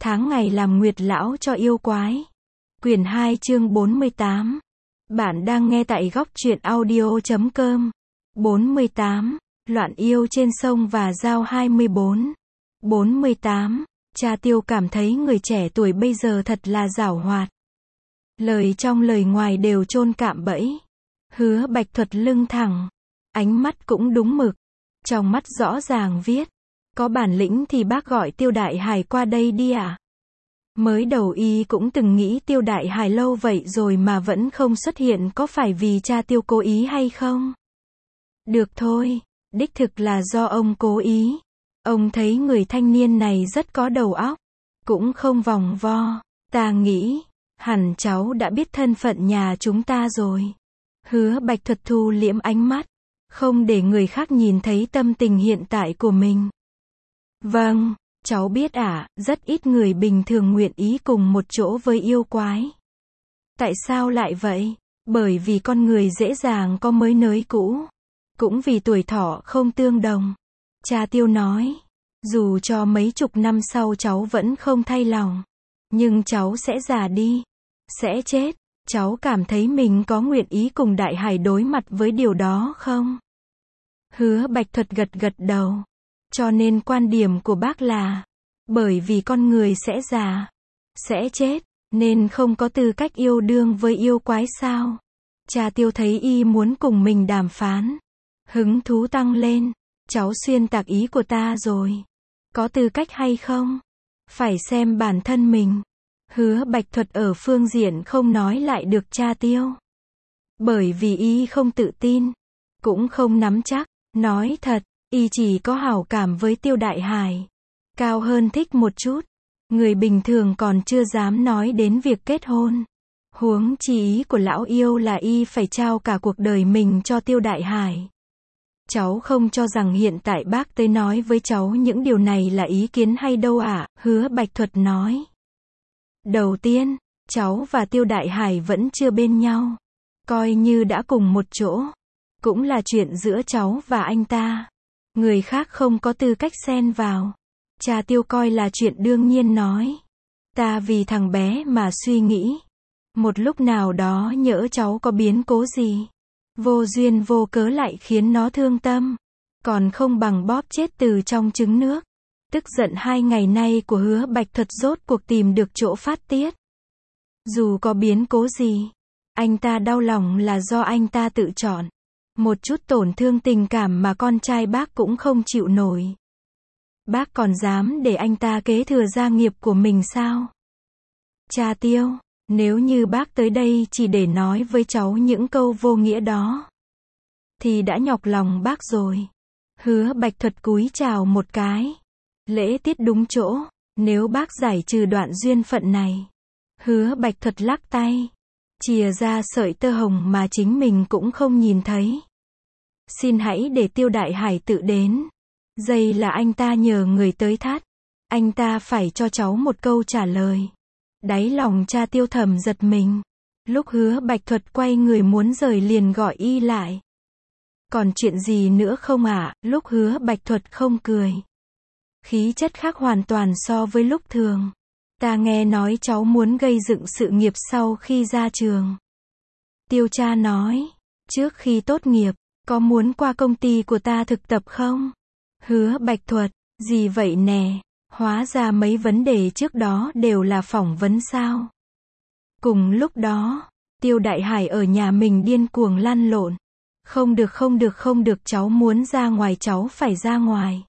Tháng ngày làm nguyệt lão cho yêu quái. Quyển 2 chương 48. Bạn đang nghe tại góc truyện audio.com. 48. Loạn yêu trên sông và giao 24. 48. Cha Tiêu cảm thấy người trẻ tuổi bây giờ thật là giảo hoạt. Lời trong lời ngoài đều chôn cạm bẫy. Hứa Bạch Thuật lưng thẳng, ánh mắt cũng đúng mực. Trong mắt rõ ràng viết, có bản lĩnh thì bác gọi Tiêu Đại Hải qua đây đi ạ. Mới đầu y cũng từng nghĩ Tiêu Đại Hải lâu vậy rồi mà vẫn không xuất hiện, có phải vì cha Tiêu cố ý hay không? Được thôi, đích thực là do ông cố ý. Ông thấy người thanh niên này rất có đầu óc, cũng không vòng vo. Ta nghĩ, hẳn cháu đã biết thân phận nhà chúng ta rồi. Hứa Bạch Thuật thu liễm ánh mắt, không để người khác nhìn thấy tâm tình hiện tại của mình. Vâng, cháu biết ạ, rất ít người bình thường nguyện ý cùng một chỗ với yêu quái. Tại sao lại vậy? Bởi vì con người dễ dàng có mới nới cũ. Cũng vì tuổi thọ không tương đồng. Cha Tiêu nói, dù cho mấy chục năm sau cháu vẫn không thay lòng, nhưng cháu sẽ già đi, sẽ chết. Cháu cảm thấy mình có nguyện ý cùng Đại Hải đối mặt với điều đó không? Hứa Bạch Thuật gật gật đầu. Cho nên quan điểm của bác là, bởi vì con người sẽ già, sẽ chết, nên không có tư cách yêu đương với yêu quái sao? Cha Tiêu thấy y muốn cùng mình đàm phán, hứng thú tăng lên. Cháu xuyên tạc ý của ta rồi. Có tư cách hay không? Phải xem bản thân mình. Hứa Bạch Thuật ở phương diện không nói lại được cha Tiêu. Bởi vì y không tự tin, cũng không nắm chắc. Nói thật, y chỉ có hảo cảm với Tiêu Đại Hải. Cao hơn thích một chút. Người bình thường còn chưa dám nói đến việc kết hôn. Huống chi ý của lão yêu là y phải trao cả cuộc đời mình cho Tiêu Đại Hải. Cháu không cho rằng hiện tại bác tới nói với cháu những điều này là ý kiến hay đâu ạ, Hứa Bạch Thuật nói. Đầu tiên, cháu và Tiêu Đại Hải vẫn chưa bên nhau. Coi như đã cùng một chỗ. Cũng là chuyện giữa cháu và anh ta. Người khác không có tư cách xen vào. Cha Tiêu coi là chuyện đương nhiên nói. Ta vì thằng bé mà suy nghĩ. Một lúc nào đó nhỡ cháu có biến cố gì, vô duyên vô cớ lại khiến nó thương tâm, còn không bằng bóp chết từ trong trứng nước. Tức giận 2 ngày nay của Hứa Bạch Thuật rốt cuộc tìm được chỗ phát tiết. Dù có biến cố gì, anh ta đau lòng là do anh ta tự chọn. Một chút tổn thương tình cảm mà con trai bác cũng không chịu nổi. Bác còn dám để anh ta kế thừa gia nghiệp của mình sao? Cha Tiêu, nếu như bác tới đây chỉ để nói với cháu những câu vô nghĩa đó, thì đã nhọc lòng bác rồi. Hứa Bạch Thuật cúi chào một cái. Lễ tiết đúng chỗ, nếu bác giải trừ đoạn duyên phận này. Hứa Bạch Thuật lắc tay, chìa ra sợi tơ hồng mà chính mình cũng không nhìn thấy. Xin hãy để Tiêu Đại Hải tự đến. Dây là anh ta nhờ người tới thắt. Anh ta phải cho cháu một câu trả lời. Đáy lòng cha Tiêu thầm giật mình. Lúc Hứa Bạch Thuật quay người muốn rời liền gọi y lại. Còn chuyện gì nữa không ạ? Lúc Hứa Bạch Thuật không cười. Khí chất khác hoàn toàn so với lúc thường. Ta nghe nói cháu muốn gây dựng sự nghiệp sau khi ra trường. Tiêu cha nói, trước khi tốt nghiệp, có muốn qua công ty của ta thực tập không? Hứa Bạch Thuật, gì vậy nè? Hóa ra mấy vấn đề trước đó đều là phỏng vấn sao? Cùng lúc đó, Tiêu Đại Hải ở nhà mình điên cuồng lăn lộn. Không được, cháu muốn ra ngoài, cháu phải ra ngoài.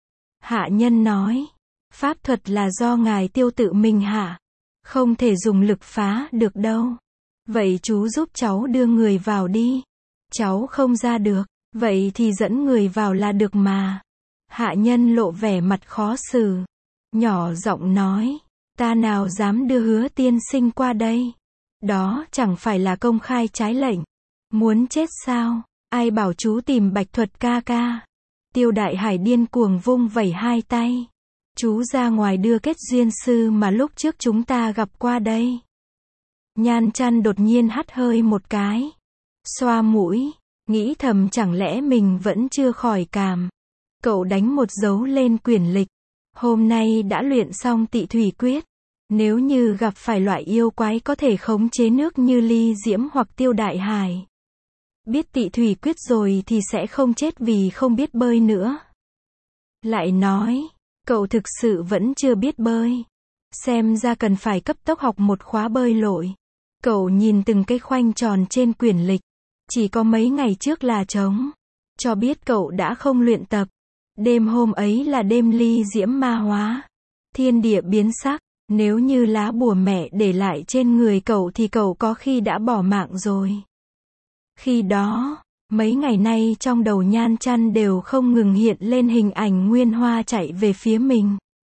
Hạ nhân nói, pháp thuật là do ngài Tiêu tự mình hạ. Không thể dùng lực phá được đâu. Vậy chú giúp cháu đưa người vào đi. Cháu không ra được, vậy thì dẫn người vào là được mà. Hạ nhân lộ vẻ mặt khó xử. Nhỏ giọng nói, ta nào dám đưa Hứa tiên sinh qua đây. Đó chẳng phải là công khai trái lệnh. Muốn chết sao? Ai bảo chú tìm Bạch Thuật ca ca? Tiêu Đại Hải điên cuồng vung vẩy 2 tay. Chú ra ngoài đưa kết duyên sư mà lúc trước chúng ta gặp qua đây. Nhan Chăn đột nhiên hắt hơi một cái. Xoa mũi, nghĩ thầm chẳng lẽ mình vẫn chưa khỏi cảm. Cậu đánh một dấu lên quyển lịch. Hôm nay đã luyện xong tị thủy quyết. Nếu như gặp phải loại yêu quái có thể khống chế nước như Ly Diễm hoặc Tiêu Đại Hải, biết tị thủy quyết rồi thì sẽ không chết vì không biết bơi nữa. Lại nói, cậu thực sự vẫn chưa biết bơi. Xem ra cần phải cấp tốc học một khóa bơi lội. Cậu nhìn từng cái khoanh tròn trên quyển lịch. Chỉ có mấy ngày trước là trống. Cho biết cậu đã không luyện tập. Đêm hôm ấy là đêm Ly Diễm ma hóa. Thiên địa biến sắc. Nếu như lá bùa mẹ để lại trên người cậu thì cậu có khi đã bỏ mạng rồi. Khi đó, mấy ngày nay trong đầu Nhan Chăn đều không ngừng hiện lên hình ảnh Nguyên Hoa chạy về phía mình.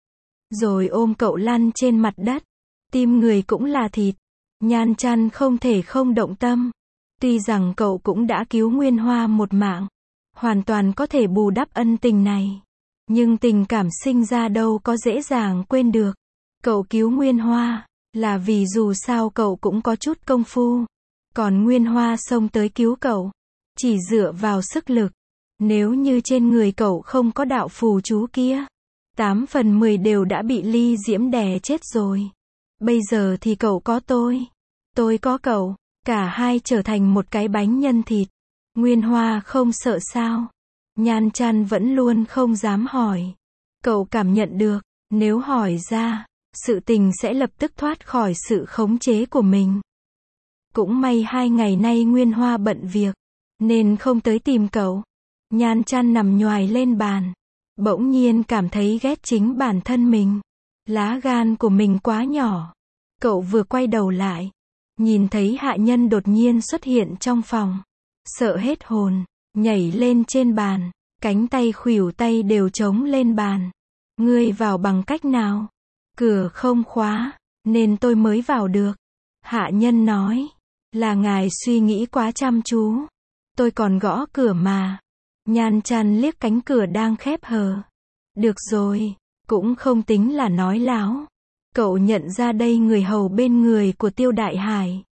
Rồi ôm cậu lăn trên mặt đất. Tim người cũng là thịt. Nhan Chăn không thể không động tâm. Tuy rằng cậu cũng đã cứu Nguyên Hoa một mạng. Hoàn toàn có thể bù đắp ân tình này. Nhưng tình cảm sinh ra đâu có dễ dàng quên được. Cậu cứu Nguyên Hoa là vì dù sao cậu cũng có chút công phu. Còn Nguyên Hoa xông tới cứu cậu chỉ dựa vào sức lực. Nếu như trên người cậu không có đạo phù chú kia, 8 phần 10 đều đã bị Ly Diễm đè chết rồi. Bây giờ thì cậu có tôi có cậu, cả hai trở thành một cái bánh nhân thịt. Nguyên Hoa không sợ sao? Nhan Chăn vẫn luôn không dám hỏi. Cậu cảm nhận được, nếu hỏi ra, sự tình sẽ lập tức thoát khỏi sự khống chế của mình. Cũng may 2 ngày nay Nguyên Hoa bận việc, nên không tới tìm cậu. Nhan Chăn nằm nhoài lên bàn. Bỗng nhiên cảm thấy ghét chính bản thân mình. Lá gan của mình quá nhỏ. Cậu vừa quay đầu lại, nhìn thấy hạ nhân đột nhiên xuất hiện trong phòng. Sợ hết hồn, nhảy lên trên bàn, cánh tay khuỷu tay đều chống lên bàn. Ngươi vào bằng cách nào? Cửa không khóa, nên tôi mới vào được. Hạ nhân nói, là ngài suy nghĩ quá chăm chú. Tôi còn gõ cửa mà. Nhan Chăn liếc cánh cửa đang khép hờ. Được rồi, cũng không tính là nói láo. Cậu nhận ra đây người hầu bên người của Tiêu Đại Hải.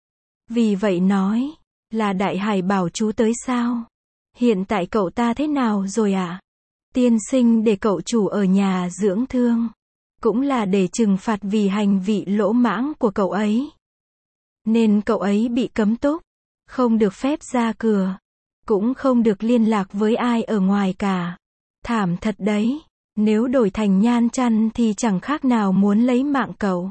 Vì vậy nói, là Đại Hải bảo chú tới sao? Hiện tại cậu ta thế nào rồi ạ? Tiên sinh để cậu chủ ở nhà dưỡng thương. Cũng là để trừng phạt vì hành vi lỗ mãng của cậu ấy. Nên cậu ấy bị cấm túc. Không được phép ra cửa. Cũng không được liên lạc với ai ở ngoài cả. Thảm thật đấy. Nếu đổi thành Nhan Chăn thì chẳng khác nào muốn lấy mạng cậu.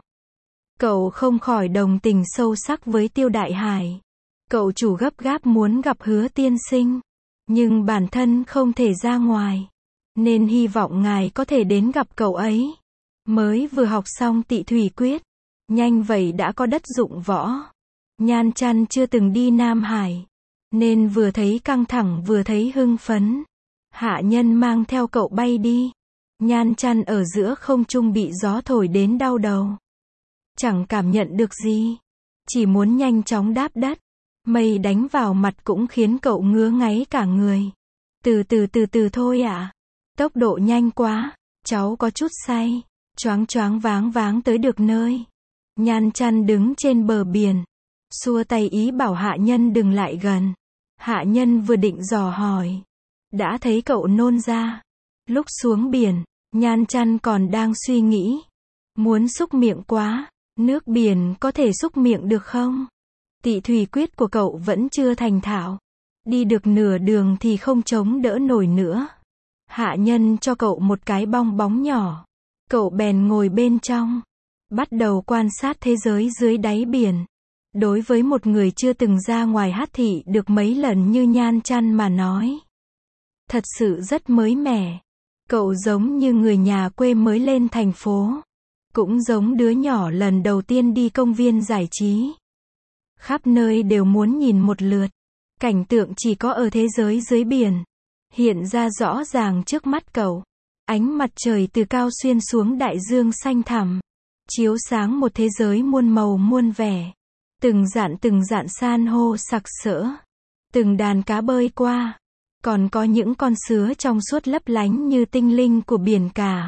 Cậu không khỏi đồng tình sâu sắc với Tiêu Đại Hải. Cậu chủ gấp gáp muốn gặp Hứa tiên sinh. Nhưng bản thân không thể ra ngoài. Nên hy vọng ngài có thể đến gặp cậu ấy. Mới vừa học xong tị thủy quyết. Nhanh vậy đã có đất dụng võ. Nhan Chăn chưa từng đi Nam Hải. Nên vừa thấy căng thẳng vừa thấy hưng phấn. Hạ nhân mang theo cậu bay đi. Nhan Chăn ở giữa không trung bị gió thổi đến đau đầu. Chẳng cảm nhận được gì. Chỉ muốn nhanh chóng đáp đất. Mây đánh vào mặt cũng khiến cậu ngứa ngáy cả người. Từ từ thôi ạ. Tốc độ nhanh quá. Cháu có chút say. Choáng choáng váng tới được nơi. Nhan Chăn đứng trên bờ biển. Xua tay ý bảo hạ nhân đừng lại gần. Hạ nhân vừa định dò hỏi. Đã thấy cậu nôn ra. Lúc xuống biển, Nhan Chăn còn đang suy nghĩ. Muốn xúc miệng quá. Nước biển có thể xúc miệng được không? Tị thủy quyết của cậu vẫn chưa thành thạo. Đi được nửa đường thì không chống đỡ nổi nữa. Hạ nhân cho cậu một cái bong bóng nhỏ. Cậu bèn ngồi bên trong. Bắt đầu quan sát thế giới dưới đáy biển. Đối với một người chưa từng ra ngoài hát thị được mấy lần như Nhan Chăn mà nói. Thật sự rất mới mẻ. Cậu giống như người nhà quê mới lên thành phố. Cũng giống đứa nhỏ lần đầu tiên đi công viên giải trí. Khắp nơi đều muốn nhìn một lượt. Cảnh tượng chỉ có ở thế giới dưới biển. Hiện ra rõ ràng trước mắt cậu. Ánh mặt trời từ cao xuyên xuống đại dương xanh thẳm. Chiếu sáng một thế giới muôn màu muôn vẻ. Từng dạn san hô sặc sỡ. Từng đàn cá bơi qua. Còn có những con sứa trong suốt lấp lánh như tinh linh của biển cả.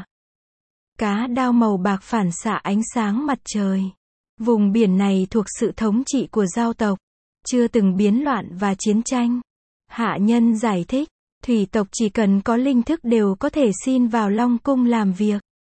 Cá đao màu bạc phản xạ ánh sáng mặt trời. Vùng biển này thuộc sự thống trị của giao tộc. Chưa từng biến loạn và chiến tranh. Hạ nhân giải thích. Thủy tộc chỉ cần có linh thức đều có thể xin vào Long Cung làm việc.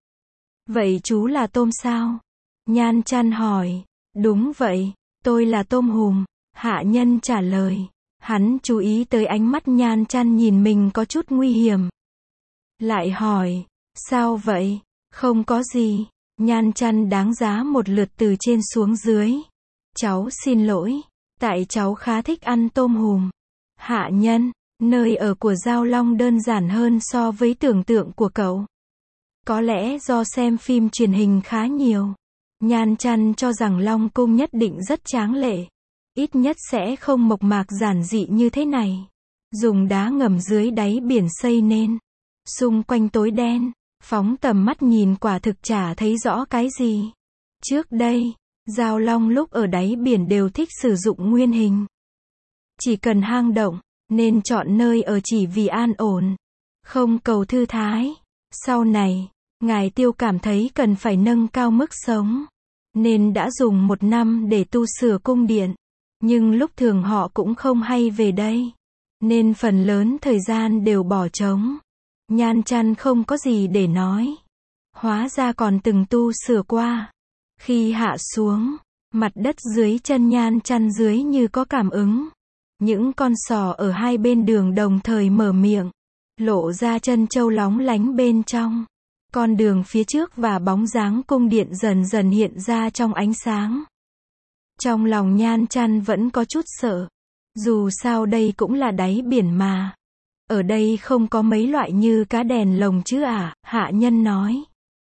Vậy chú là tôm sao? Nhan Chăn hỏi. Đúng vậy, tôi là tôm hùm, Hạ Nhân trả lời. Hắn chú ý tới ánh mắt Nhan Chăn nhìn mình có chút nguy hiểm. Lại hỏi, sao vậy? Không có gì. Nhan Chăn đáng giá một lượt từ trên xuống dưới. Cháu xin lỗi, tại cháu khá thích ăn tôm hùm. Hạ Nhân, nơi ở của Giao Long đơn giản hơn so với tưởng tượng của cậu. Có lẽ do xem phim truyền hình khá nhiều. Nhan Chăn cho rằng Long Cung nhất định rất tráng lệ. Ít nhất sẽ không mộc mạc giản dị như thế này. Dùng đá ngầm dưới đáy biển xây nên. Xung quanh tối đen, phóng tầm mắt nhìn quả thực chả thấy rõ cái gì. Trước đây, Giao Long lúc ở đáy biển đều thích sử dụng nguyên hình. Chỉ cần hang động, nên chọn nơi ở chỉ vì an ổn, không cầu thư thái. Sau này, Ngài Tiêu cảm thấy cần phải nâng cao mức sống, nên đã dùng 1 năm để tu sửa cung điện. Nhưng lúc thường họ cũng không hay về đây, nên phần lớn thời gian đều bỏ trống. Nhan Chăn không có gì để nói. Hóa ra còn từng tu sửa qua. Khi hạ xuống, mặt đất dưới chân Nhan Chăn dưới như có cảm ứng. Những con sò ở hai bên đường đồng thời mở miệng, lộ ra chân châu lóng lánh bên trong. Con đường phía trước và bóng dáng cung điện dần dần hiện ra trong ánh sáng. Trong lòng Nhan Chăn vẫn có chút sợ. Dù sao đây cũng là đáy biển mà. Ở đây không có mấy loại như cá đèn lồng chứ à, Hạ Nhân nói.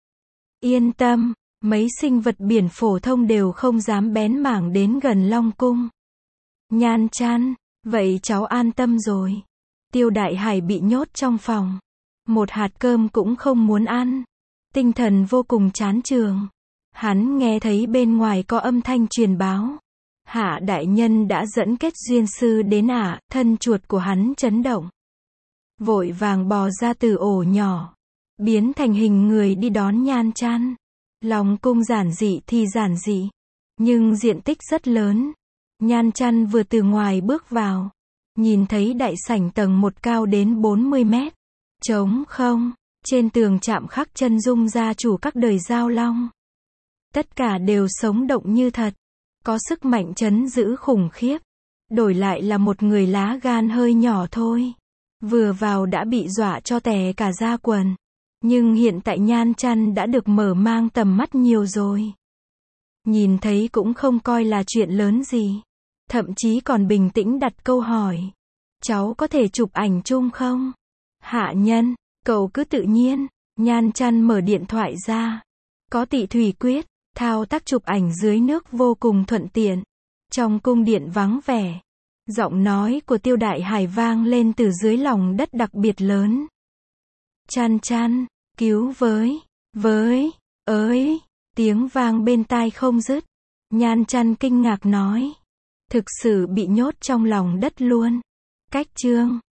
Yên tâm, mấy sinh vật biển phổ thông đều không dám bén mảng đến gần Long Cung. Nhan Chăn, vậy cháu an tâm rồi. Tiêu Đại Hải bị nhốt trong phòng. Một hạt cơm cũng không muốn ăn. Tinh thần vô cùng chán chường. Hắn nghe thấy bên ngoài có âm thanh truyền báo. Hạ đại nhân đã dẫn Kết Duyên sư đến ạ, thân chuột của hắn chấn động. Vội vàng bò ra từ ổ nhỏ. Biến thành hình người đi đón Nhan Chăn. Long cung giản dị thì giản dị. Nhưng diện tích rất lớn. Nhan Chăn vừa từ ngoài bước vào. Nhìn thấy đại sảnh tầng 1 cao đến 40 mét. Trống không. Trên tường chạm khắc chân dung gia chủ các đời Giao Long. Tất cả đều sống động như thật. Có sức mạnh trấn giữ khủng khiếp. Đổi lại là một người lá gan hơi nhỏ thôi. Vừa vào đã bị dọa cho tè cả da quần. Nhưng hiện tại Nhan Chăn đã được mở mang tầm mắt nhiều rồi. Nhìn thấy cũng không coi là chuyện lớn gì. Thậm chí còn bình tĩnh đặt câu hỏi. Cháu có thể chụp ảnh chung không? Hạ Nhân, cậu cứ tự nhiên. Nhan Chăn mở điện thoại ra. Có Tị Thủy Quyết, thao tác chụp ảnh dưới nước vô cùng thuận tiện. Trong cung điện vắng vẻ. Giọng nói của Tiêu Đại Hải vang lên từ dưới lòng đất đặc biệt lớn. Chăn Chăn, cứu với, ơi, tiếng vang bên tai không dứt. Nhan Chăn kinh ngạc nói. Thực sự bị nhốt trong lòng đất luôn. Cách chương